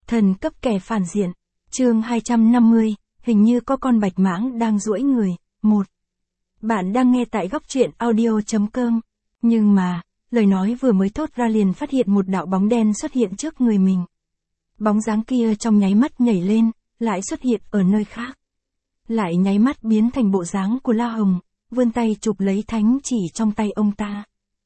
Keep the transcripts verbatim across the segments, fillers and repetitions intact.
Thần cấp kẻ phản diện. Chương hai trăm năm mươi, hình như có con bạch mãng đang duỗi người. một. Bạn đang nghe tại góc truyện audio chấm com. Nhưng mà, lời nói vừa mới thốt ra liền phát hiện một đạo bóng đen xuất hiện trước người mình. Bóng dáng kia trong nháy mắt nhảy lên, lại xuất hiện ở nơi khác. Lại nháy mắt biến thành bộ dáng của La Hồng, vươn tay chụp lấy thánh chỉ trong tay ông ta.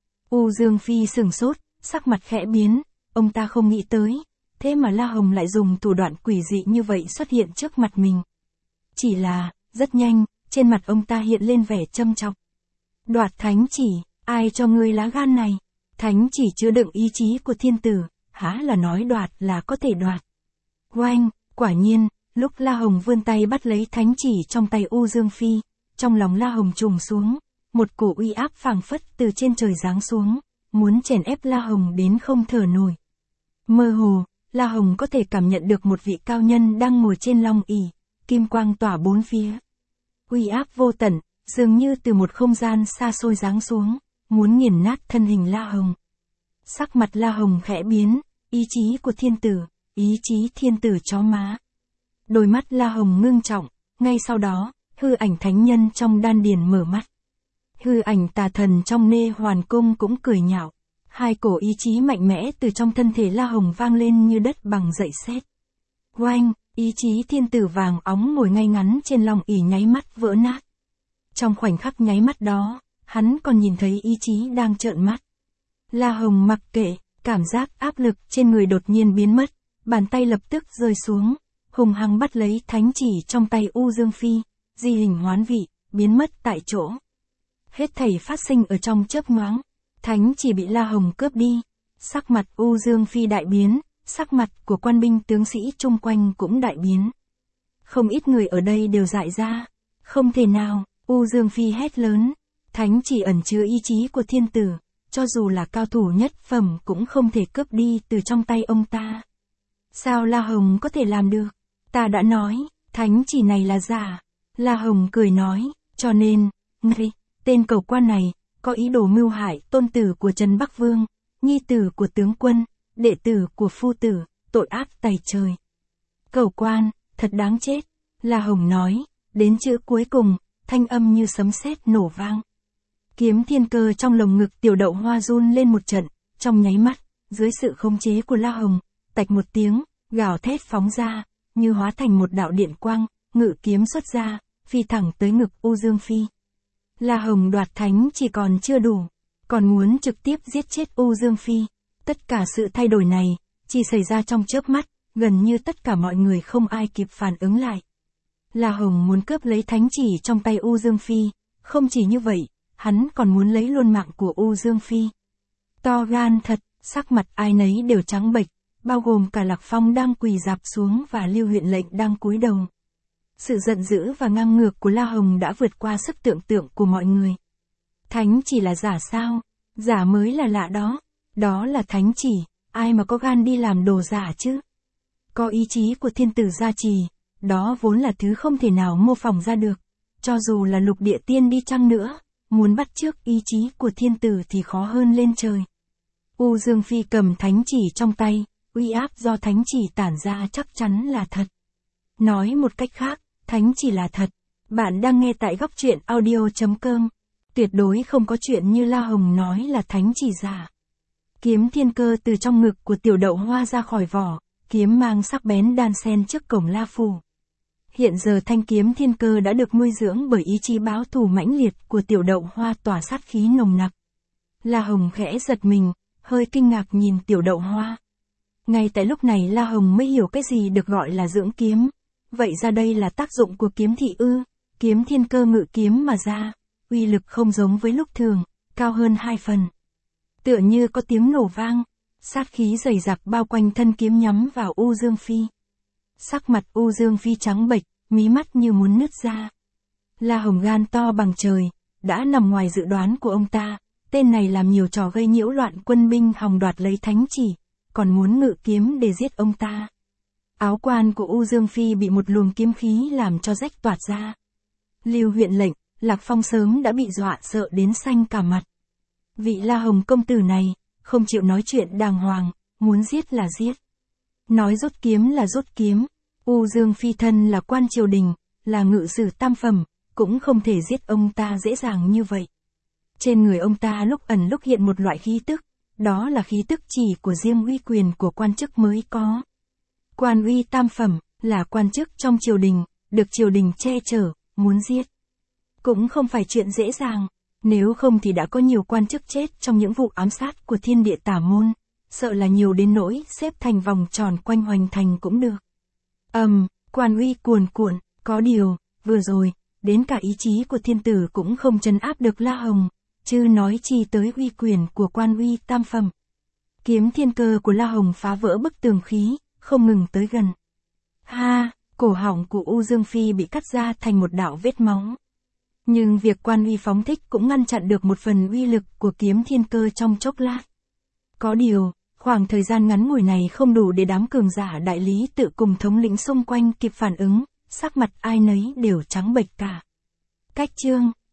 U Dương Phi sửng sốt, sắc mặt khẽ biến, ông ta không nghĩ tới, thế mà La Hồng lại dùng thủ đoạn quỷ dị như vậy xuất hiện trước mặt mình. Chỉ là, rất nhanh, trên mặt ông ta hiện lên vẻ châm chọc. Đoạt thánh chỉ, ai cho ngươi lá gan này? Thánh chỉ chứa đựng ý chí của thiên tử, há là nói đoạt là có thể đoạt. Oanh, quả nhiên, lúc La Hồng vươn tay bắt lấy thánh chỉ trong tay U Dương Phi, trong lòng La Hồng trùng xuống, một cổ uy áp phảng phất từ trên trời giáng xuống, muốn chèn ép La Hồng đến không thở nổi. Mơ hồ, La Hồng có thể cảm nhận được một vị cao nhân đang ngồi trên long ỷ, kim quang tỏa bốn phía. Uy áp vô tận, dường như từ một không gian xa xôi giáng xuống, muốn nghiền nát thân hình La Hồng. Sắc mặt La Hồng khẽ biến, ý chí của thiên tử, ý chí thiên tử chó má. Đôi mắt La Hồng ngưng trọng, ngay sau đó, hư ảnh thánh nhân trong đan điền mở mắt. Hư ảnh tà thần trong Nê Hoàn Cung cũng cười nhạo. Hai cổ ý chí mạnh mẽ từ trong thân thể La Hồng vang lên như đất bằng dậy sét. Oanh, ý chí thiên tử vàng óng ngồi ngay ngắn trên long ỷ nháy mắt vỡ nát. Trong khoảnh khắc nháy mắt đó, hắn còn nhìn thấy ý chí đang trợn mắt. La Hồng mặc kệ, cảm giác áp lực trên người đột nhiên biến mất, bàn tay lập tức rơi xuống, hùng hăng bắt lấy thánh chỉ trong tay U Dương Phi, di hình hoán vị, biến mất tại chỗ. Hết thảy phát sinh ở trong chớp nhoáng, thánh chỉ bị La Hồng cướp đi, sắc mặt U Dương Phi đại biến, sắc mặt của quan binh tướng sĩ chung quanh cũng đại biến. Không ít người ở đây đều dại ra, không thể nào, U Dương Phi hét lớn, thánh chỉ ẩn chứa ý chí của thiên tử, cho dù là cao thủ nhất phẩm cũng không thể cướp đi từ trong tay ông ta. Sao La Hồng có thể làm được? Ta đã nói, thánh chỉ này là giả. La Hồng cười nói, cho nên, ngươi, tên cầu quan này, có ý đồ mưu hại tôn tử của Trần Bắc Vương, nhi tử của tướng quân, đệ tử của phu tử, tội ác tày trời. Cầu quan, thật đáng chết. La Hồng nói, đến chữ cuối cùng, thanh âm như sấm sét nổ vang. Kiếm thiên cơ trong lồng ngực Tiểu Đậu Hoa run lên một trận, trong nháy mắt, dưới sự khống chế của La Hồng, tạch một tiếng, gào thét phóng ra, như hóa thành một đạo điện quang, ngự kiếm xuất ra, phi thẳng tới ngực U Dương Phi. La Hồng đoạt thánh chỉ còn chưa đủ, còn muốn trực tiếp giết chết U Dương Phi. Tất cả sự thay đổi này, chỉ xảy ra trong chớp mắt, gần như tất cả mọi người không ai kịp phản ứng lại. La Hồng muốn cướp lấy thánh chỉ trong tay U Dương Phi, không chỉ như vậy, hắn còn muốn lấy luôn mạng của U Dương Phi. To gan thật, sắc mặt ai nấy đều trắng bệch, bao gồm cả Lạc Phong đang quỳ rạp xuống và Lưu Huyện Lệnh đang cúi đầu. Sự giận dữ và ngang ngược của La Hồng đã vượt qua sức tưởng tượng của mọi người. Thánh chỉ là giả sao? Giả mới là lạ đó. Đó là thánh chỉ, ai mà có gan đi làm đồ giả chứ? Có ý chí của thiên tử gia trì, đó vốn là thứ không thể nào mô phỏng ra được. Cho dù là lục địa tiên đi chăng nữa, muốn bắt chước ý chí của thiên tử thì khó hơn lên trời. U Dương Phi cầm thánh chỉ trong tay, uy áp do thánh chỉ tản ra chắc chắn là thật. Nói một cách khác, thánh chỉ là thật. Bạn đang nghe tại góc truyện audio chấm com. Tuyệt đối không có chuyện như La Hồng nói là thánh chỉ giả. Kiếm thiên cơ từ trong ngực của Tiểu Đậu Hoa ra khỏi vỏ, kiếm mang sắc bén đan xen trước cổng La Phủ. Hiện giờ thanh kiếm thiên cơ đã được nuôi dưỡng bởi ý chí báo thù mãnh liệt của Tiểu Đậu Hoa tỏa sát khí nồng nặc. La Hồng khẽ giật mình, hơi kinh ngạc nhìn Tiểu Đậu Hoa. Ngay tại lúc này La Hồng mới hiểu cái gì được gọi là dưỡng kiếm. Vậy ra đây là tác dụng của kiếm thị ư? Kiếm thiên cơ ngự kiếm mà ra, uy lực không giống với lúc thường, cao hơn hai phần. Tựa như có tiếng nổ vang, sát khí dày dặc bao quanh thân kiếm nhắm vào U Dương Phi. Sắc mặt U Dương Phi trắng bệch, mí mắt như muốn nứt ra. La Hồng gan to bằng trời, đã nằm ngoài dự đoán của ông ta, tên này làm nhiều trò gây nhiễu loạn quân binh hòng đoạt lấy thánh chỉ, còn muốn ngự kiếm để giết ông ta. Áo quan của U Dương Phi bị một luồng kiếm khí làm cho rách toạc ra. Lưu Huyện Lệnh, Lạc Phong sớm đã bị dọa sợ đến xanh cả mặt. Vị La Hồng công tử này, không chịu nói chuyện đàng hoàng, muốn giết là giết. Nói rút kiếm là rút kiếm. U Dương Phi thân là quan triều đình, là ngự sử tam phẩm, cũng không thể giết ông ta dễ dàng như vậy. Trên người ông ta lúc ẩn lúc hiện một loại khí tức, đó là khí tức chỉ của riêng uy quyền của quan chức mới có. Quan uy tam phẩm, là quan chức trong triều đình, được triều đình che chở, muốn giết. Cũng không phải chuyện dễ dàng, nếu không thì đã có nhiều quan chức chết trong những vụ ám sát của thiên địa tả môn, sợ là nhiều đến nỗi xếp thành vòng tròn quanh hoành thành cũng được. Ầm, um, quan uy cuồn cuộn, có điều, vừa rồi, đến cả ý chí của thiên tử cũng không trấn áp được La Hồng, chứ nói chi tới uy quyền của quan uy tam phẩm. Kiếm thiên cơ của La Hồng phá vỡ bức tường khí, không ngừng tới gần. Ha, cổ họng của U Dương Phi bị cắt ra thành một đạo vết máu. Nhưng việc quan uy phóng thích cũng ngăn chặn được một phần uy lực của kiếm thiên cơ trong chốc lát. Có điều, khoảng thời gian ngắn ngủi này không đủ để đám cường giả đại lý tự cùng thống lĩnh xung quanh kịp phản ứng, sắc mặt ai nấy đều trắng bệch cả. Cách chương